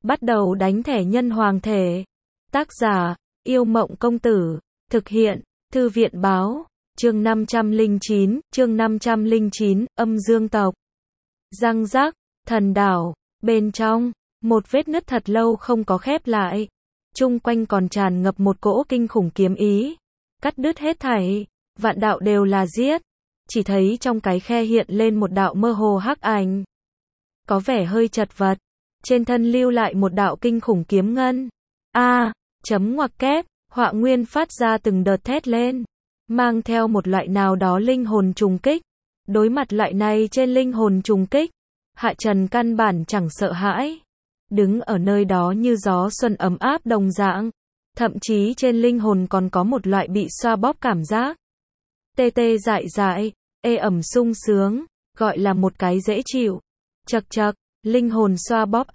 Bắt đầu đánh thẻ nhân hoàng thể. Tác giả, Yêu Mộng Công Tử. Thực hiện, Thư viện Báo. Chương 509, âm dương tộc. Răng rác, thần đảo. Bên trong, một vết nứt thật lâu không có khép lại. Chung quanh còn tràn ngập một cỗ kinh khủng kiếm ý. Cắt đứt hết thảy. Vạn đạo đều là giết. Chỉ thấy trong cái khe hiện lên một đạo mơ hồ hắc ảnh. Có vẻ hơi chật vật. Trên thân lưu lại một đạo kinh khủng kiếm ngân. Chấm ngoặc kép, Họa Nguyên phát ra từng đợt thét lên. Mang theo một loại nào đó linh hồn trùng kích. Đối mặt loại này trên linh hồn trùng kích. Hạ Trần căn bản chẳng sợ hãi. Đứng ở nơi đó như gió xuân ấm áp đồng dạng. Thậm chí trên linh hồn còn có một loại bị xoa bóp cảm giác. Tê tê dại dại, ê ẩm sung sướng, gọi là một cái dễ chịu. Chật chật, linh hồn xoa bóp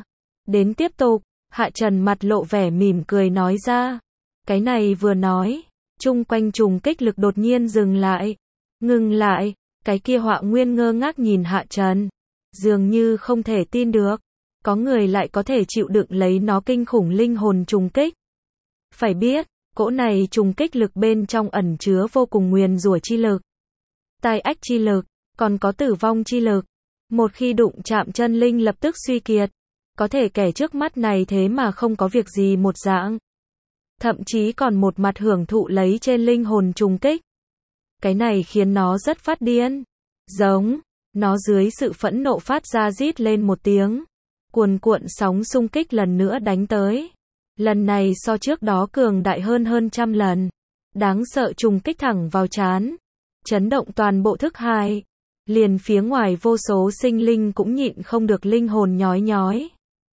Đến tiếp tục, Hạ Trần mặt lộ vẻ mỉm cười nói ra. Cái này vừa nói, chung quanh trùng kích lực đột nhiên dừng lại. Ngừng lại, cái kia Họa Nguyên ngơ ngác nhìn Hạ Trần. Dường như không thể tin được. Có người lại có thể chịu đựng lấy nó kinh khủng linh hồn trùng kích. Phải biết, cỗ này trùng kích lực bên trong ẩn chứa vô cùng nguyền rủa chi lực. Tai ách chi lực, còn có tử vong chi lực. Một khi đụng chạm chân linh lập tức suy kiệt. Có thể kẻ trước mắt này thế mà không có việc gì một dạng. Thậm chí còn một mặt hưởng thụ lấy trên linh hồn trùng kích. Cái này khiến nó rất phát điên. Giống, nó dưới sự phẫn nộ phát ra rít lên một tiếng. Cuồn cuộn sóng xung kích lần nữa đánh tới. Lần này so trước đó cường đại hơn trăm lần. Đáng sợ trùng kích thẳng vào trán. Chấn động toàn bộ thức hải. Liền phía ngoài vô số sinh linh cũng nhịn không được linh hồn nhói nhói.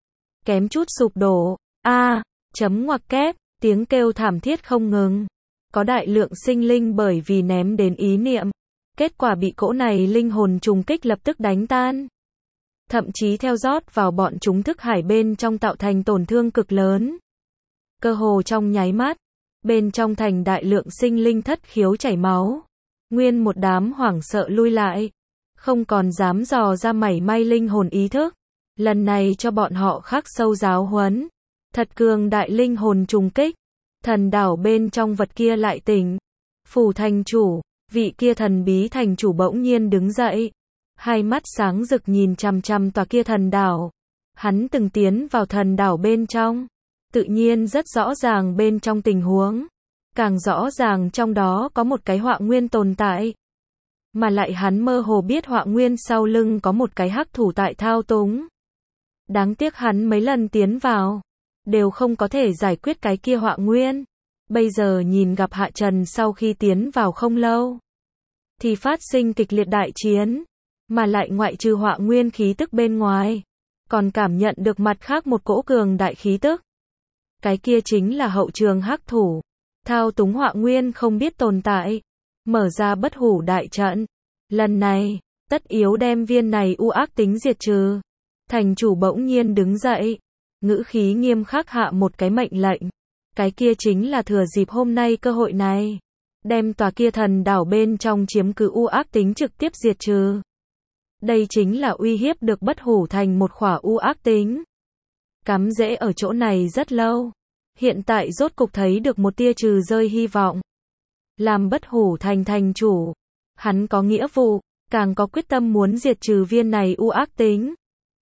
Kém chút sụp đổ. Chấm ngoặc kép, tiếng kêu thảm thiết không ngừng. Có đại lượng sinh linh bởi vì ném đến ý niệm. Kết quả bị cỗ này linh hồn trùng kích lập tức đánh tan. Thậm chí theo rót vào bọn chúng thức hải bên trong tạo thành tổn thương cực lớn. Cơ hồ trong nháy mắt, bên trong thành đại lượng sinh linh thất khiếu chảy máu. Nguyên một đám hoảng sợ lui lại. Không còn dám dò ra mảy may linh hồn ý thức. Lần này cho bọn họ khắc sâu giáo huấn. Thật cường đại linh hồn trùng kích. Thần đảo bên trong vật kia lại tỉnh. Phủ thành chủ, vị kia thần bí thành chủ bỗng nhiên đứng dậy. Hai mắt sáng rực nhìn chằm chằm tòa kia thần đảo. Hắn từng tiến vào thần đảo bên trong. Tự nhiên rất rõ ràng bên trong tình huống. Càng rõ ràng trong đó có một cái Họa Nguyên tồn tại. Mà lại hắn mơ hồ biết Họa Nguyên sau lưng có một cái hắc thủ tại thao túng. Đáng tiếc hắn mấy lần tiến vào. Đều không có thể giải quyết cái kia Họa Nguyên. Bây giờ nhìn gặp Hạ Trần sau khi tiến vào không lâu. Thì phát sinh kịch liệt đại chiến. Mà lại ngoại trừ Họa Nguyên khí tức bên ngoài. Còn cảm nhận được mặt khác một cỗ cường đại khí tức. Cái kia chính là hậu trường hắc thủ. Thao túng Họa Nguyên không biết tồn tại. Mở ra bất hủ đại trận. Lần này, tất yếu đem viên này u ác tính diệt trừ. Thành chủ bỗng nhiên đứng dậy. Ngữ khí nghiêm khắc hạ một cái mệnh lệnh. Cái kia chính là thừa dịp hôm nay cơ hội này. Đem tòa kia thần đảo bên trong chiếm cứ u ác tính trực tiếp diệt trừ. Đây chính là uy hiếp được bất hủ thành một khỏa u ác tính. Cắm rễ ở chỗ này rất lâu. Hiện tại rốt cục thấy được một tia trừ rơi hy vọng. Làm bất hủ thành thành chủ. Hắn có nghĩa vụ, càng có quyết tâm muốn diệt trừ viên này u ác tính.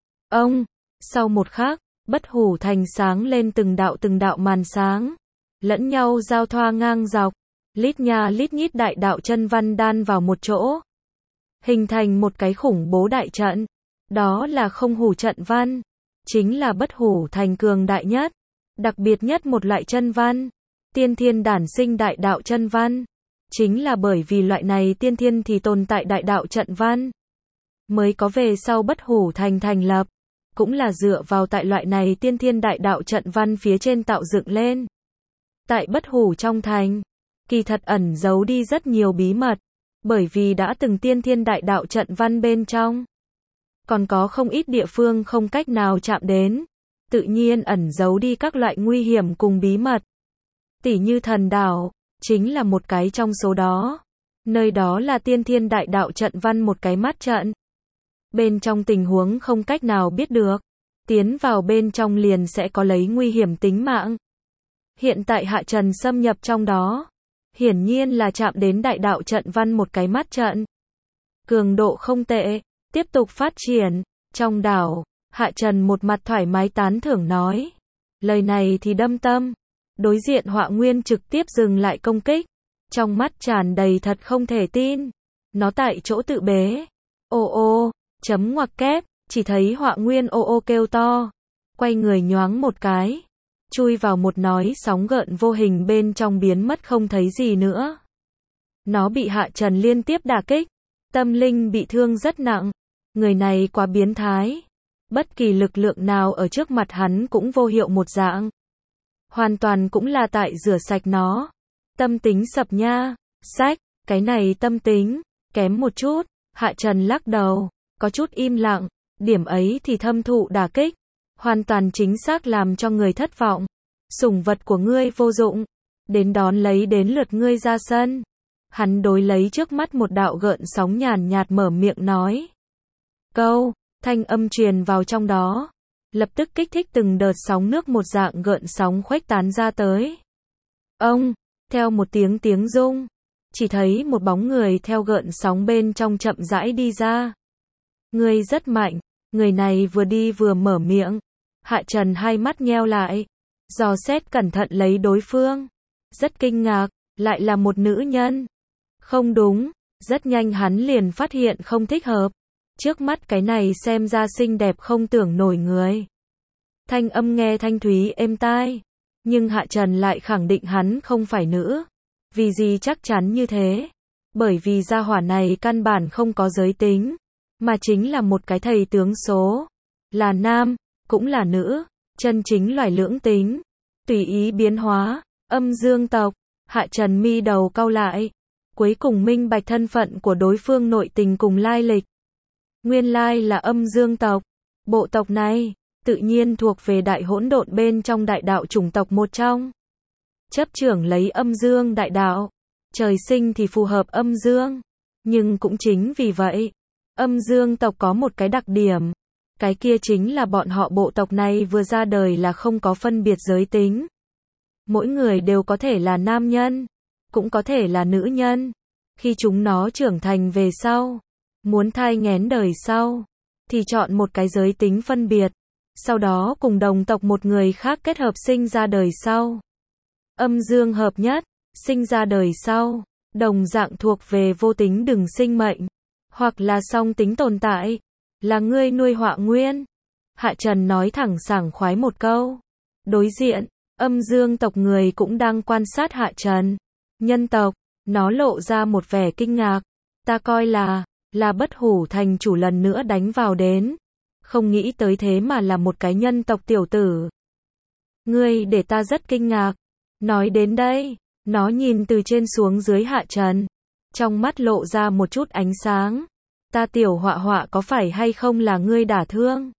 Sau một khắc, bất hủ thành sáng lên từng đạo màn sáng. Lẫn nhau giao thoa ngang dọc. Lít nha lít nhít đại đạo chân văn đan vào một chỗ. Hình thành một cái khủng bố đại trận. Đó là không hủ trận văn. Chính là bất hủ thành cường đại nhất. Đặc biệt nhất một loại chân văn. Tiên thiên đản sinh đại đạo chân văn. Chính là bởi vì loại này tiên thiên thì tồn tại đại đạo trận văn. Mới có về sau bất hủ thành thành lập. Cũng là dựa vào tại loại này tiên thiên đại đạo trận văn phía trên tạo dựng lên. Tại bất hủ trong thành. Kỳ thật ẩn giấu đi rất nhiều bí mật. Bởi vì đã từng tiên thiên đại đạo trận văn bên trong. Còn có không ít địa phương không cách nào chạm đến. Tự nhiên ẩn giấu đi các loại nguy hiểm cùng bí mật. Tỉ như thần đảo, chính là một cái trong số đó. Nơi đó là tiên thiên đại đạo trận văn một cái mắt trận. Bên trong tình huống không cách nào biết được. tiến vào bên trong liền sẽ có lấy nguy hiểm tính mạng. Hiện tại Hạ Trần xâm nhập trong đó, hiển nhiên là chạm đến đại đạo trận văn một cái mắt trận. Cường độ không tệ, tiếp tục phát triển. Trong đảo, Hạ Trần một mặt thoải mái tán thưởng nói. Lời này thì đâm tâm. Đối diện Họa Nguyên trực tiếp dừng lại công kích. Trong mắt tràn đầy thật không thể tin. Nó tại chỗ tự bế. Ô ô, chấm ngoặc kép, chỉ thấy Họa Nguyên ô ô kêu to. Quay người nhoáng một cái. Chui vào một nói sóng gợn vô hình bên trong biến mất không thấy gì nữa. Nó bị Hạ Trần liên tiếp đả kích. Tâm linh bị thương rất nặng. Người này quá biến thái. Bất kỳ lực lượng nào ở trước mặt hắn cũng vô hiệu một dạng. Hoàn toàn cũng là tại rửa sạch nó. Tâm tính sập nha. Sách, cái này tâm tính, kém một chút. Hạ Trần lắc đầu, có chút im lặng. Điểm ấy thì thâm thụ đả kích. Hoàn toàn chính xác làm cho người thất vọng. Sủng vật của ngươi vô dụng. Đến đón lấy đến lượt ngươi ra sân. Hắn đối lấy trước mắt một đạo gợn sóng nhàn nhạt mở miệng nói. Câu, thanh âm truyền vào trong đó. Lập tức kích thích từng đợt sóng nước một dạng gợn sóng khuếch tán ra tới. Ông, theo một tiếng rung. Chỉ thấy một bóng người theo gợn sóng bên trong chậm rãi đi ra. Ngươi rất mạnh. Người này vừa đi vừa mở miệng. Hạ Trần hai mắt nheo lại. Dò xét cẩn thận lấy đối phương. Rất kinh ngạc, lại là một nữ nhân. Không đúng, rất nhanh hắn liền phát hiện không thích hợp. Trước mắt cái này xem ra xinh đẹp không tưởng nổi người. Thanh âm nghe thanh thúy êm tai. Nhưng Hạ Trần lại khẳng định hắn không phải nữ. Vì gì chắc chắn như thế? Bởi vì gia hỏa này căn bản không có giới tính. Mà chính là một cái thầy tướng số. Là nam, cũng là nữ. Chân chính loài lưỡng tính. Tùy ý biến hóa. Âm dương tộc. Hạ Trần mi đầu cau lại. Cuối cùng minh bạch thân phận của đối phương nội tình cùng lai lịch. Nguyên lai là âm dương tộc. Bộ tộc này, tự nhiên thuộc về đại hỗn độn bên trong đại đạo chủng tộc một trong. Chấp trưởng lấy âm dương đại đạo. Trời sinh thì phù hợp âm dương. Nhưng cũng chính vì vậy, âm dương tộc có một cái đặc điểm. Cái kia chính là bọn họ bộ tộc này vừa ra đời là không có phân biệt giới tính. Mỗi người đều có thể là nam nhân, cũng có thể là nữ nhân. Khi chúng nó trưởng thành về sau, muốn thai nghén đời sau, thì chọn một cái giới tính phân biệt. Sau đó cùng đồng tộc một người khác kết hợp sinh ra đời sau. Âm dương hợp nhất, sinh ra đời sau, đồng dạng thuộc về vô tính đừng sinh mệnh. Hoặc là song tính tồn tại. Là ngươi nuôi Họa Nguyên. Hạ Trần nói thẳng sảng khoái một câu. Đối diện, âm dương tộc người cũng đang quan sát Hạ Trần. Nhân tộc, nó lộ ra một vẻ kinh ngạc. Ta coi là bất hủ thành chủ lần nữa đánh vào đến. Không nghĩ tới thế mà là một cái nhân tộc tiểu tử. Ngươi để ta rất kinh ngạc. Nói đến đây, nó nhìn từ trên xuống dưới Hạ Trần. Trong mắt lộ ra một chút ánh sáng. Ta tiểu Họa Họa có phải hay không là ngươi đả thương?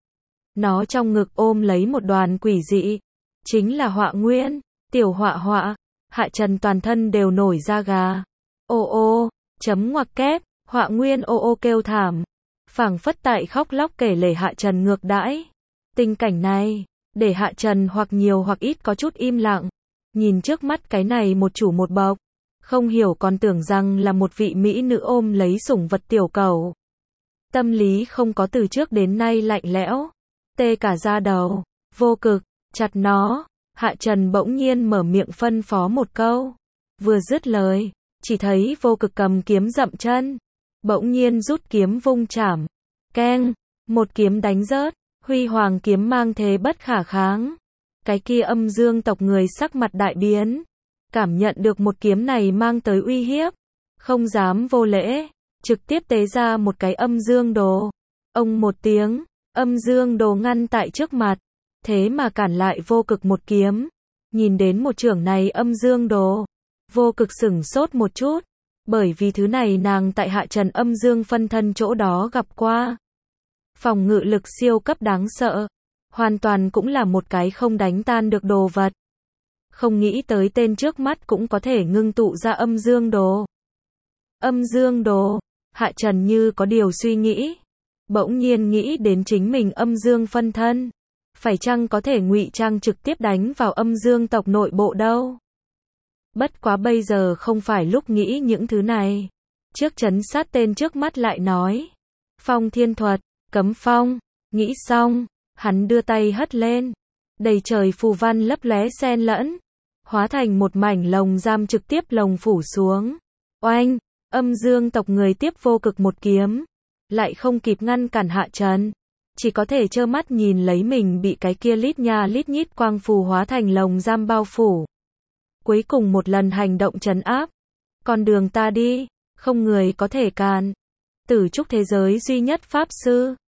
Nó trong ngực ôm lấy một đoàn quỷ dị. Chính là Họa Nguyên, tiểu Họa Họa. Hạ Trần toàn thân đều nổi da gà. Ô ô, chấm ngoặc kép, Họa Nguyên ô ô kêu thảm. Phảng phất tại khóc lóc kể lể Hạ Trần ngược đãi. Tình cảnh này, để Hạ Trần hoặc nhiều hoặc ít có chút im lặng. Nhìn trước mắt cái này một chủ một bộc. Không hiểu còn tưởng rằng là một vị mỹ nữ ôm lấy sủng vật tiểu cẩu. Tâm lý không có từ trước đến nay lạnh lẽo. Tê cả da đầu. Vô Cực, chặt nó. Hạ Trần bỗng nhiên mở miệng phân phó một câu. Vừa dứt lời, chỉ thấy Vô Cực cầm kiếm dậm chân. Bỗng nhiên rút kiếm vung chảm. Keng, một kiếm đánh rớt. Huy hoàng kiếm mang thế bất khả kháng. Cái kia âm dương tộc người sắc mặt đại biến. Cảm nhận được một kiếm này mang tới uy hiếp. Không dám vô lễ. Trực tiếp tế ra một cái âm dương đồ. Ông một tiếng, âm dương đồ ngăn tại trước mặt. Thế mà cản lại Vô Cực một kiếm. Nhìn đến một chưởng này âm dương đồ. Vô Cực sửng sốt một chút. Bởi vì thứ này nàng tại Hạ Trần âm dương phân thân chỗ đó gặp qua. Phòng ngự lực siêu cấp đáng sợ. Hoàn toàn cũng là một cái không đánh tan được đồ vật. Không nghĩ tới tên trước mắt cũng có thể ngưng tụ ra âm dương đồ. Âm dương đồ. Hạ Trần như có điều suy nghĩ. Bỗng nhiên nghĩ đến chính mình âm dương phân thân. phải chăng có thể ngụy trang trực tiếp đánh vào âm dương tộc nội bộ đâu. Bất quá bây giờ không phải lúc nghĩ những thứ này. Trước trấn sát tên trước mắt lại nói. Phong thiên thuật, cấm phong, nghĩ xong, hắn đưa tay hất lên. Đầy trời phù văn lấp lóe xen lẫn, hóa thành một mảnh lồng giam trực tiếp lồng phủ xuống. Oanh, âm dương tộc người tiếp vô cực một kiếm, lại không kịp ngăn cản Hạ Trần, chỉ có thể trơ mắt nhìn lấy mình bị cái kia lít nha lít nhít quang phù hóa thành lồng giam bao phủ. Cuối cùng một lần hành động trấn áp, con đường ta đi, không người có thể cản. Tử trúc thế giới duy nhất pháp sư,